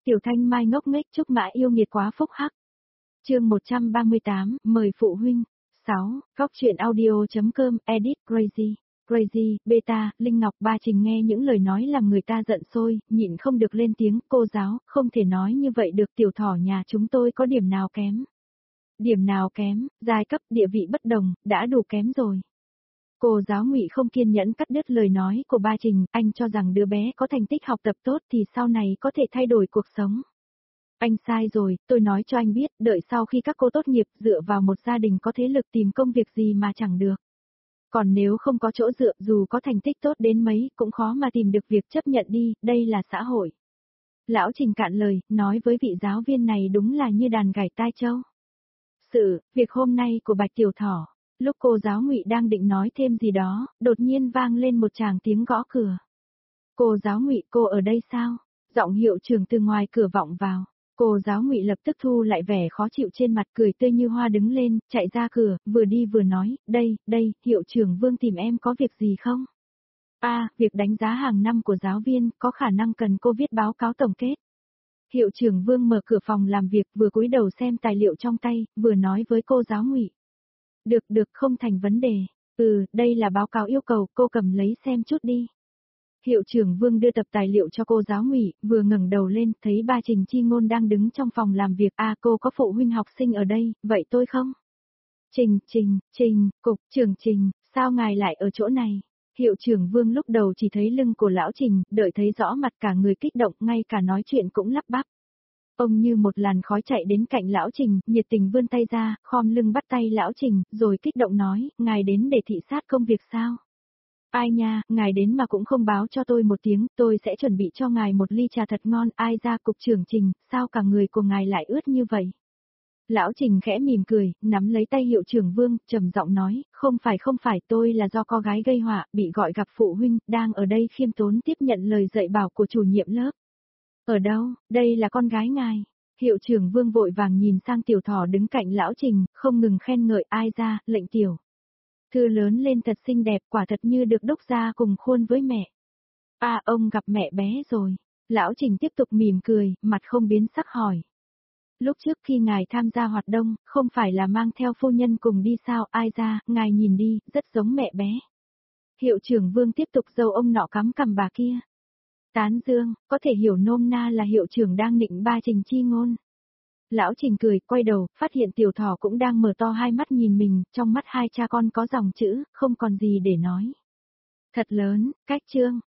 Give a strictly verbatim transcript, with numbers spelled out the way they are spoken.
Tiểu Thanh Mai ngốc nghếch chúc mã yêu nghiệt quá phúc hắc. Chương một trăm ba mươi tám, mời phụ huynh. sáu. Góc truyện audio.com, edit crazy. Crazy, beta, Linh Ngọc Ba Trình nghe những lời nói làm người ta giận sôi, nhịn không được lên tiếng, cô giáo, không thể nói như vậy được, tiểu thỏ nhà chúng tôi có điểm nào kém. Điểm nào kém, giai cấp, địa vị bất đồng, đã đủ kém rồi. Cô giáo Ngụy không kiên nhẫn cắt đứt lời nói của Ba Trình, anh cho rằng đứa bé có thành tích học tập tốt thì sau này có thể thay đổi cuộc sống. Anh sai rồi, tôi nói cho anh biết, đợi sau khi các cô tốt nghiệp dựa vào một gia đình có thế lực tìm công việc gì mà chẳng được. Còn nếu không có chỗ dựa dù có thành tích tốt đến mấy cũng khó mà tìm được việc chấp nhận đi, đây là xã hội. Lão Trình cạn lời, nói với vị giáo viên này đúng là như đàn gảy tai trâu. Sự, việc hôm nay của Bạch Tiểu Thỏ, lúc cô giáo Ngụy đang định nói thêm gì đó, đột nhiên vang lên một tràng tiếng gõ cửa. Cô giáo Ngụy, cô ở đây sao? Giọng hiệu trưởng từ ngoài cửa vọng vào. Cô giáo Ngụy lập tức thu lại vẻ khó chịu trên mặt, cười tươi như hoa đứng lên, chạy ra cửa, vừa đi vừa nói, đây, đây, hiệu trưởng Vương tìm em có việc gì không? A, à, việc đánh giá hàng năm của giáo viên, có khả năng cần cô viết báo cáo tổng kết. Hiệu trưởng Vương mở cửa phòng làm việc, vừa cúi đầu xem tài liệu trong tay, vừa nói với cô giáo Ngụy. Được được, không thành vấn đề. Ừ, đây là báo cáo yêu cầu, cô cầm lấy xem chút đi. Hiệu trưởng Vương đưa tập tài liệu cho cô giáo Ngụy, vừa ngẩng đầu lên, thấy ba Trình Chi Ngôn đang đứng trong phòng làm việc. À, cô có phụ huynh học sinh ở đây, vậy tôi không? Trình, Trình, Trình, cục trưởng Trình, sao ngài lại ở chỗ này? Hiệu trưởng Vương lúc đầu chỉ thấy lưng của lão Trình, đợi thấy rõ mặt cả người kích động, ngay cả nói chuyện cũng lắp bắp. Ông như một làn khói chạy đến cạnh lão Trình, nhiệt tình vươn tay ra, khom lưng bắt tay lão Trình, rồi kích động nói, ngài đến để thị sát công việc sao? Ai nha, ngài đến mà cũng không báo cho tôi một tiếng, tôi sẽ chuẩn bị cho ngài một ly trà thật ngon. Ai ra, cục trưởng Trình, sao cả người của ngài lại ướt như vậy? Lão Trình khẽ mỉm cười, nắm lấy tay hiệu trưởng Vương, trầm giọng nói, không phải không phải, tôi là do con gái gây họa, bị gọi gặp phụ huynh, đang ở đây khiêm tốn tiếp nhận lời dạy bảo của chủ nhiệm lớp. Ở đâu, đây là con gái ngài. Hiệu trưởng Vương vội vàng nhìn sang Tiểu Thỏ đứng cạnh lão Trình, không ngừng khen ngợi. Ai ra, lệnh tiểu thư lớn lên thật xinh đẹp, quả thật như được đúc ra cùng khuôn với mẹ. À, ông gặp mẹ bé rồi. Lão Trình tiếp tục mỉm cười, mặt không biến sắc hỏi. Lúc trước khi ngài tham gia hoạt động, không phải là mang theo phu nhân cùng đi sao? Ai ra, ngài nhìn đi, rất giống mẹ bé. Hiệu trưởng Vương tiếp tục giâu ông nọ cắm cằm bà kia. Tán dương, có thể hiểu nôm na là hiệu trưởng đang nịnh ba Trình Chi Ngôn. Lão Trình cười, quay đầu, phát hiện Tiểu Thỏ cũng đang mở to hai mắt nhìn mình, trong mắt hai cha con có dòng chữ, không còn gì để nói. Thật lớn, cách chương.